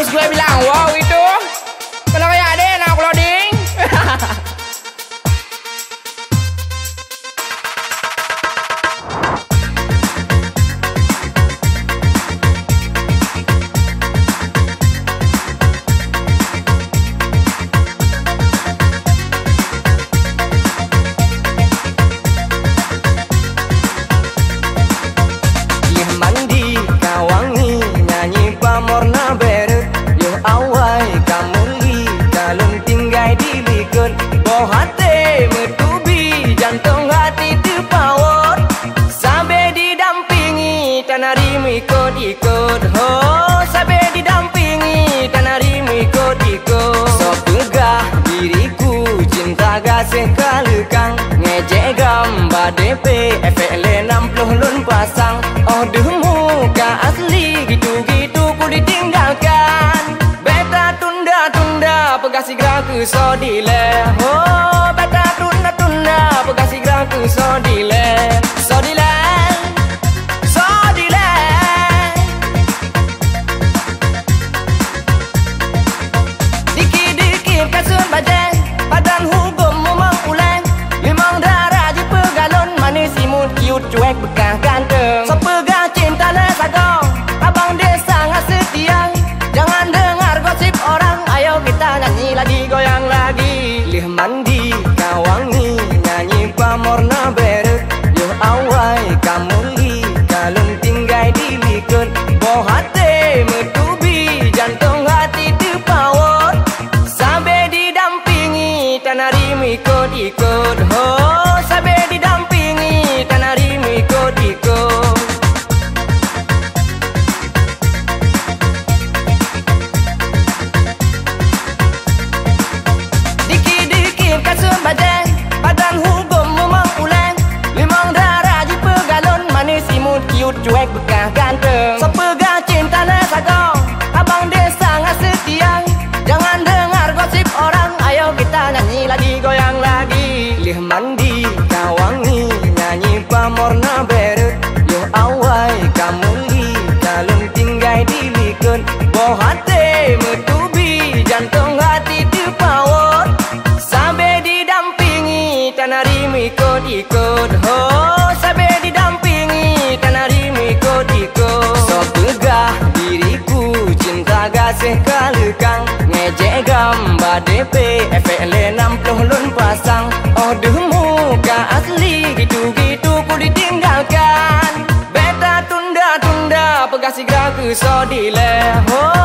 gue bilang wow itu. Kalau kayak ada nak loading. Hati metubi jantung hati terpawat sampai didampingi tanari ikut-ikut sampai didampingi tanari ikut-ikut so pegah diriku cinta gasih kalekang ngejek gambar DP efek le 60 lun pasang demu ka asli gitu-gitu ku ditinggalkan beta tunda-tunda pegasi gerak ke so dile beta tunda-tunda pegasi gerak ke so dile so dile so dile dikit-dikit kasut bajeng badan hukum memang uleng limang darah je pegalon manis imut cute cuek bekah ganteng so pegah cinta le sagong abang desa ngasih tiang jangan dengar gosip orang ayo kita nyanyi lagi goyang lagi lih mandi kawangi nyanyi pamorna beret yo awai kamu li kalun tinggai dilikun boh hati metubi jantung hati terpawat sampai didampingi tanari ikut-ikut sampai didampingi tanari ikut-ikut bajeng badan hukum memang uleng limang darah je pegalon manis imut cute cuek bekah ganteng sepegah cinta le sagong abang desa ngasih tiang jangan dengar gosip orang ayo kita nyanyi lagi goyang lagi lih mandi kawangi nyanyi pamorna beret yo awai kamu li kalun tinggai dilikun boh hati metubi jantung hati terpawat sampai didampingi tanari ikut-ikut sampai didampingi tanari ikut-ikut so pegah diriku cinta gasih kalekang ngejek gambar DP efek le 60 lun pasang demu ka asli gitu-gitu ku ditinggalkan beta tunda-tunda pegasi gerak ke so dile